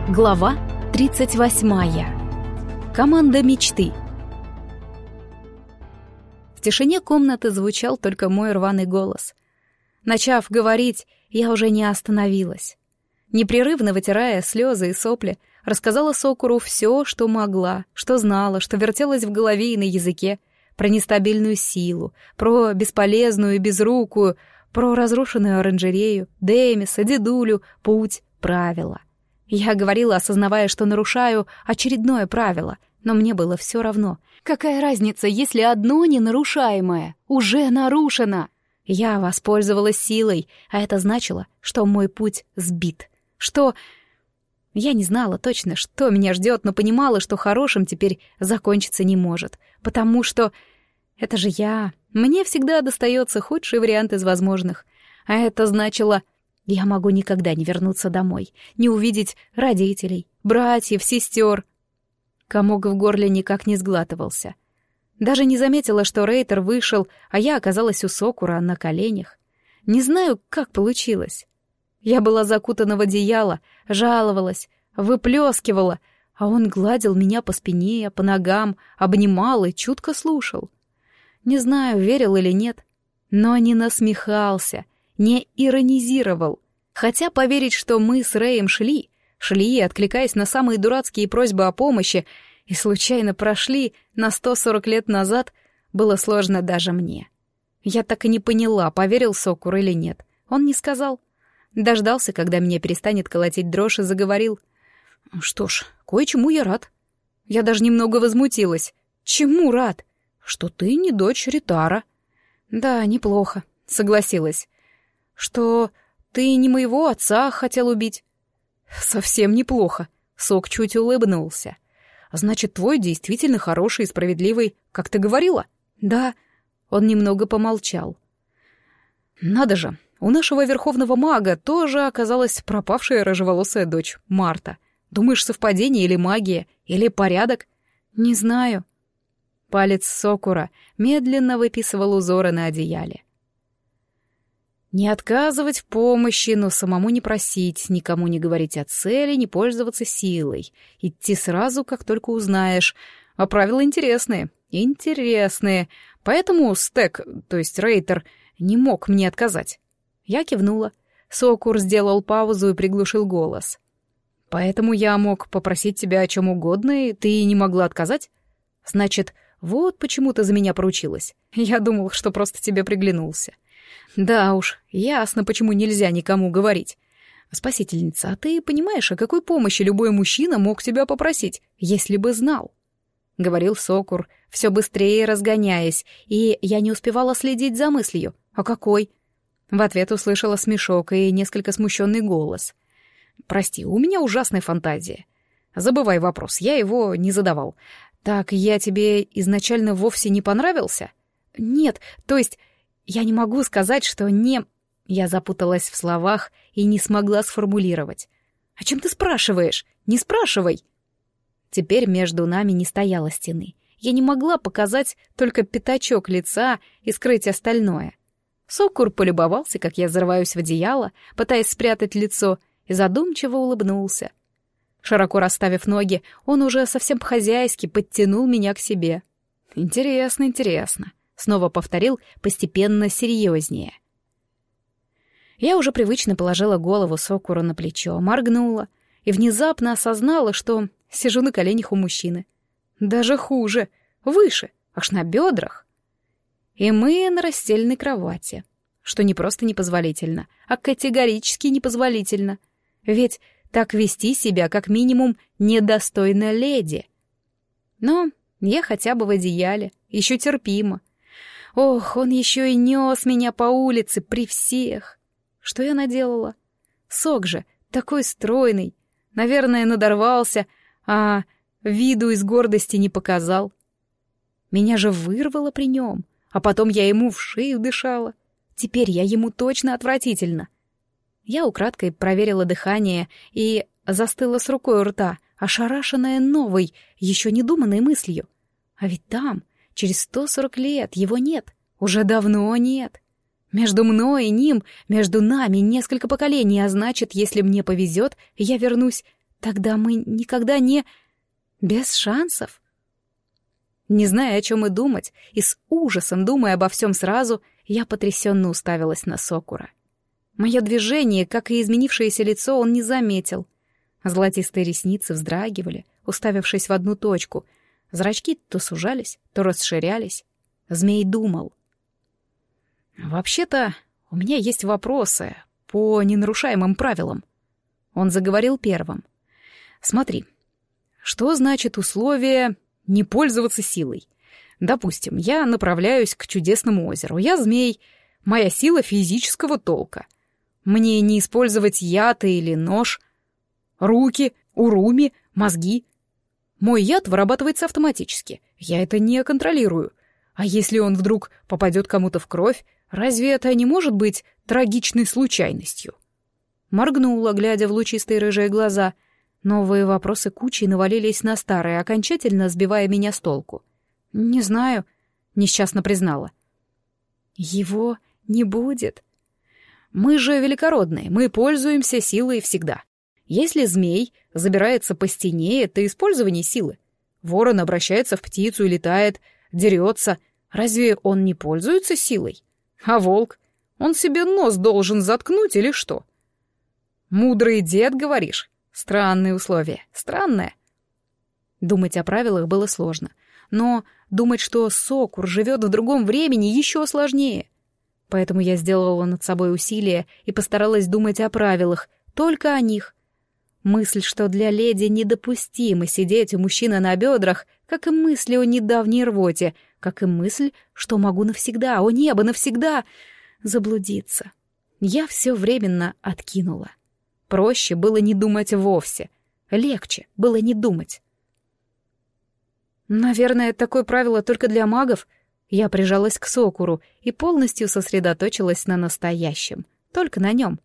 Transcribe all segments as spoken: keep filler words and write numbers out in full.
Глава тридцать восьмая. Команда мечты. В тишине комнаты звучал только мой рваный голос. Начав говорить, я уже не остановилась. Непрерывно вытирая слезы и сопли, рассказала Сокуру все, что могла, что знала, что вертелось в голове и на языке, про нестабильную силу, про бесполезную и безрукую, про разрушенную оранжерею, Демиса, дедулю, путь, правила. Я говорила, осознавая, что нарушаю очередное правило, но мне было все равно. Какая разница, если одно ненарушаемое уже нарушено? Я воспользовалась силой, а это значило, что мой путь сбит. Что... Я не знала точно, что меня ждет, но понимала, что хорошим теперь закончиться не может. Потому что... Это же я. Мне всегда достается худший вариант из возможных. А это значило... Я могу никогда не вернуться домой, не увидеть родителей, братьев, сестер. Комок в горле никак не сглатывался. Даже не заметила, что Рейтер вышел, а я оказалась у Сокура на коленях. Не знаю, как получилось. Я была закутана в одеяло, жаловалась, выплескивала, а он гладил меня по спине, по ногам, обнимал и чутко слушал. Не знаю, верил или нет, но не насмехался, не иронизировал. Хотя поверить, что мы с Рэем шли, шли, откликаясь на самые дурацкие просьбы о помощи, и случайно прошли на сто сорок лет назад, было сложно даже мне. Я так и не поняла, поверил Сокур или нет. Он не сказал. Дождался, когда меня перестанет колотить дрожь, и заговорил. Что ж, кое-чему я рад. Я даже немного возмутилась. Чему рад? Что ты не дочь Ритара. Да, неплохо, согласилась. Что ты не моего отца хотел убить. Совсем неплохо. Сок чуть улыбнулся. Значит, твой действительно хороший и справедливый, как ты говорила? Да. Он немного помолчал. Надо же, у нашего верховного мага тоже оказалась пропавшая рыжеволосая дочь, Марта. Думаешь, совпадение или магия, или порядок? Не знаю. Палец Сокура медленно выписывал узоры на одеяле. Не отказывать в помощи, но самому не просить, никому не говорить о цели, не пользоваться силой. Идти сразу, как только узнаешь. А правила интересные, интересные. Поэтому Стэк, то есть Рейтер, не мог мне отказать. Я кивнула. Сокур сделал паузу и приглушил голос. Поэтому я мог попросить тебя о чем угодно, и ты не могла отказать? Значит, вот почему ты за меня поручилась. Я думал, что просто тебе приглянулся. Да уж, ясно, почему нельзя никому говорить. Спасительница, а ты понимаешь, о какой помощи любой мужчина мог тебя попросить, если бы знал? Говорил Сокур, все быстрее разгоняясь, и я не успевала следить за мыслью. А какой? В ответ услышала смешок и несколько смущенный голос. Прости, у меня ужасная фантазия. Забывай вопрос, я его не задавал. Так я тебе изначально вовсе не понравился? Нет, то есть... Я не могу сказать, что не... Я запуталась в словах и не смогла сформулировать. «О чем ты спрашиваешь? Не спрашивай!» Теперь между нами не стояло стены. Я не могла показать только пятачок лица и скрыть остальное. Сокур полюбовался, как я зарываюсь в одеяло, пытаясь спрятать лицо, и задумчиво улыбнулся. Широко расставив ноги, он уже совсем по-хозяйски подтянул меня к себе. «Интересно, интересно». Снова повторил, постепенно серьезнее. Я уже привычно положила голову Сокуру на плечо, моргнула и внезапно осознала, что сижу на коленях у мужчины. Даже хуже, выше, аж на бедрах. И мы на расстеленной кровати, что не просто непозволительно, а категорически непозволительно. Ведь так вести себя, как минимум, недостойно леди. Но я хотя бы в одеяле, еще терпимо. Ох, он еще и нес меня по улице при всех. Что я наделала? Сок же такой стройный. Наверное, надорвался, а виду из гордости не показал. Меня же вырвало при нем, а потом я ему в шею дышала. Теперь я ему точно отвратительно. Я украдкой проверила дыхание и застыла с рукой у рта, ошарашенная новой, еще недуманной мыслью. А ведь там... Через сто сорок лет его нет, уже давно нет. Между мной и ним, между нами несколько поколений, а значит, если мне повезет, я вернусь Тогда мы никогда не... Без шансов? Не зная, о чем и думать, и с ужасом думая обо всем сразу, я потрясенно уставилась на Сокура. Мое движение, как и изменившееся лицо, он не заметил. Золотистые ресницы вздрагивали, уставившись в одну точку. Зрачки то сужались, то расширялись. Змей думал. «Вообще-то, у меня есть вопросы по ненарушаемым правилам». Он заговорил первым. «Смотри, что значит условие не пользоваться силой? Допустим, я направляюсь к чудесному озеру. Я змей, моя сила физического толка. Мне не использовать яд или нож, руки, уруми, мозги. Мой яд вырабатывается автоматически. Я это не контролирую. А если он вдруг попадет кому-то в кровь, разве это не может быть трагичной случайностью?» Моргнула, глядя в лучистые рыжие глаза. Новые вопросы кучей навалились на старые, окончательно сбивая меня с толку. «Не знаю», — несчастно признала. «Его не будет. Мы же великородные, мы пользуемся силой всегда. Если змей забирается по стене, это использование силы. Ворон обращается в птицу и летает, дерется. Разве он не пользуется силой? А волк? Он себе нос должен заткнуть или что? Мудрый дед, говоришь? Странные условия. Странное». Думать о правилах было сложно. Но думать, что Сокур живет в другом времени, еще сложнее. Поэтому я сделала над собой усилие и постаралась думать о правилах, только о них. Мысль, что для леди недопустимо сидеть у мужчины на бедрах, как и мысли о недавней рвоте, как и мысль, что могу навсегда, о небо, навсегда заблудиться. Я все временно откинула. Проще было не думать вовсе. Легче было не думать. «Наверное, такое правило только для магов». Я прижалась к Сокуру и полностью сосредоточилась на настоящем, только на нем.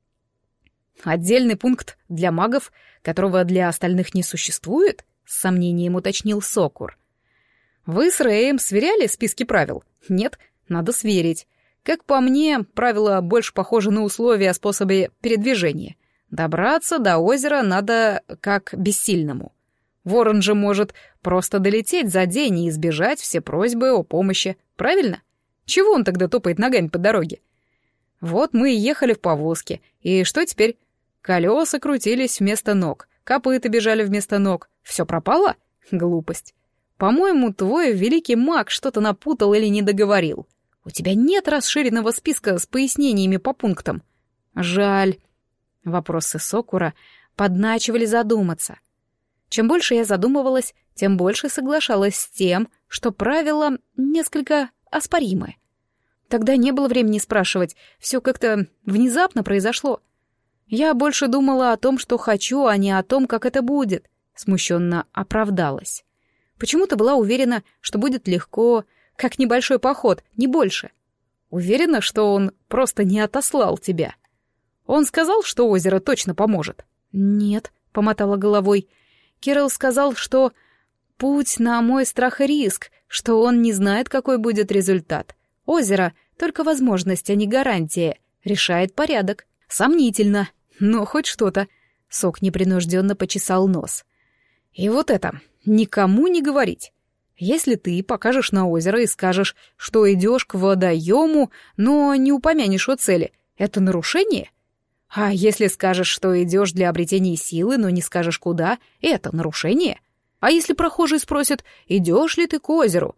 «Отдельный пункт для магов, которого для остальных не существует?» — с сомнением уточнил Сокур. «Вы с Рэем сверяли списки правил? Нет, надо сверить. Как по мне, правила больше похожи на условия о способе передвижения. Добраться до озера надо как бессильному. Ворон же может просто долететь за день и избежать все просьбы о помощи, правильно? Чего он тогда топает ногами по дороге? Вот мы и ехали в повозке, и что теперь? Колеса крутились вместо ног, копыта бежали вместо ног. Все пропало? Глупость. По-моему, твой великий маг что-то напутал или не договорил. У тебя нет расширенного списка с пояснениями по пунктам. Жаль». Вопросы Сокура подначивали задуматься. Чем больше я задумывалась, тем больше соглашалась с тем, что правила несколько оспоримы. Тогда не было времени спрашивать, все как-то внезапно произошло. Я больше думала о том, что хочу, а не о том, как это будет. Смущенно оправдалась. Почему-то была уверена, что будет легко, как небольшой поход, не больше. Уверена, что он просто не отослал тебя. Он сказал, что озеро точно поможет? Нет, помотала головой. Кирилл сказал, что путь на мой страх и риск, что он не знает, какой будет результат. Озеро — только возможность, а не гарантия. Решает порядок. Сомнительно, но хоть что-то. Сок непринужденно почесал нос. И вот это, никому не говорить. Если ты покажешь на озеро и скажешь, что идешь к водоему, но не упомянешь о цели, это нарушение? А если скажешь, что идешь для обретения силы, но не скажешь куда, это нарушение? А если прохожий спросит, идешь ли ты к озеру?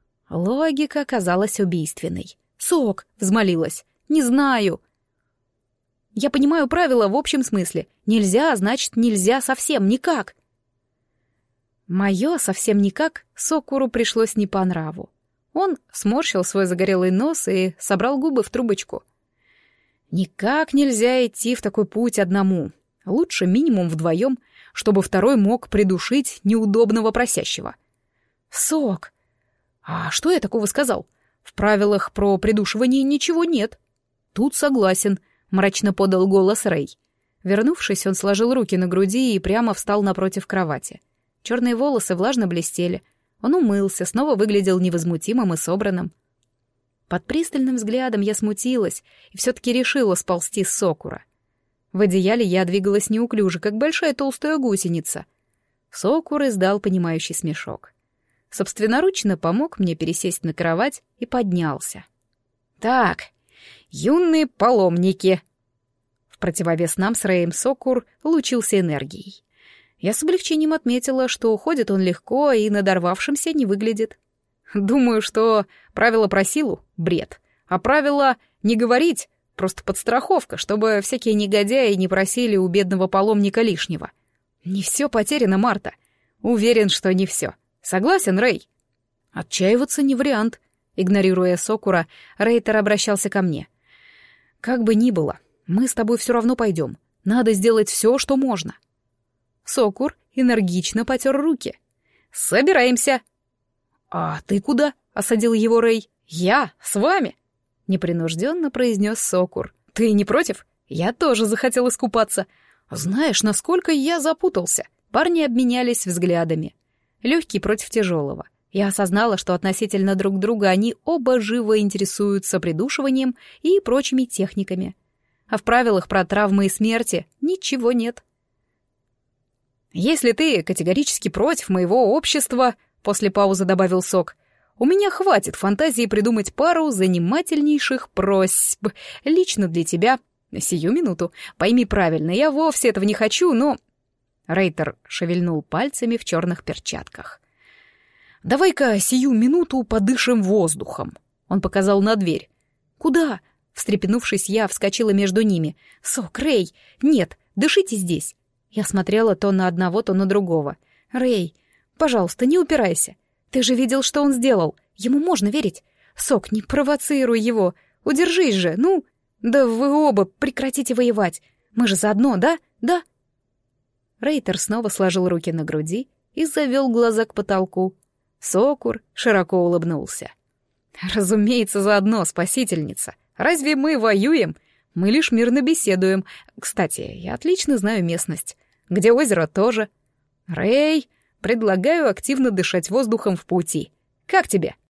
Логика оказалась убийственной. «Сок», — взмолилась, — «не знаю». Я понимаю правила в общем смысле. Нельзя, значит, нельзя совсем никак. Мое совсем никак Сокуру пришлось не по нраву. Он сморщил свой загорелый нос и собрал губы в трубочку. Никак нельзя идти в такой путь одному. Лучше минимум вдвоем, чтобы второй мог придушить неудобного просящего. Сок! А что я такого сказал? В правилах про придушивание ничего нет. Тут согласен, мрачно подал голос Рэй. Вернувшись, он сложил руки на груди и прямо встал напротив кровати. Черные волосы влажно блестели. Он умылся, снова выглядел невозмутимым и собранным. Под пристальным взглядом я смутилась и все-таки решила сползти с Сокура. В одеяле я двигалась неуклюже, как большая толстая гусеница. Сокур издал понимающий смешок. Собственноручно помог мне пересесть на кровать и поднялся. «Так, юные паломники!» В противовес нам с Рэем Сокур лучился энергией. Я с облегчением отметила, что ходит он легко и надорвавшимся не выглядит. Думаю, что правило про силу — бред, а правило «не говорить» — просто подстраховка, чтобы всякие негодяи не просили у бедного паломника лишнего. Не все потеряно, Марта. Уверен, что не все. Согласен, Рэй? Отчаиваться не вариант. Игнорируя Сокура, Рейтер обращался ко мне. Как бы ни было, мы с тобой все равно пойдем. Надо сделать все, что можно. Сокур энергично потер руки. Собираемся. А ты куда? Осадил его Рэй. Я с вами. Непринужденно произнес Сокур. Ты не против? Я тоже захотел искупаться. Знаешь, насколько я запутался. Парни обменялись взглядами. Легкий против тяжелого. Я осознала, что относительно друг друга они оба живо интересуются придушиванием и прочими техниками. А в правилах про травмы и смерти ничего нет. «Если ты категорически против моего общества», — после паузы добавил Сок, «у меня хватит фантазии придумать пару занимательнейших просьб лично для тебя. Сию минуту. Пойми правильно, я вовсе этого не хочу, но...» Рейтер шевельнул пальцами в черных перчатках. «Давай-ка сию минуту подышим воздухом», — он показал на дверь. «Куда?» — встрепенувшись, я вскочила между ними. «Сок, Рэй, нет, дышите здесь». Я смотрела то на одного, то на другого. «Рэй, пожалуйста, не упирайся. Ты же видел, что он сделал. Ему можно верить. Сок, не провоцируй его. Удержись же, ну. Да вы оба прекратите воевать. Мы же заодно, да? Да?» Рейтер снова сложил руки на груди и завел глаза к потолку. Сокур широко улыбнулся. «Разумеется, заодно, спасительница. Разве мы воюем? Мы лишь мирно беседуем. Кстати, я отлично знаю местность. Где озеро, тоже. Рэй, предлагаю активно дышать воздухом в пути. Как тебе?»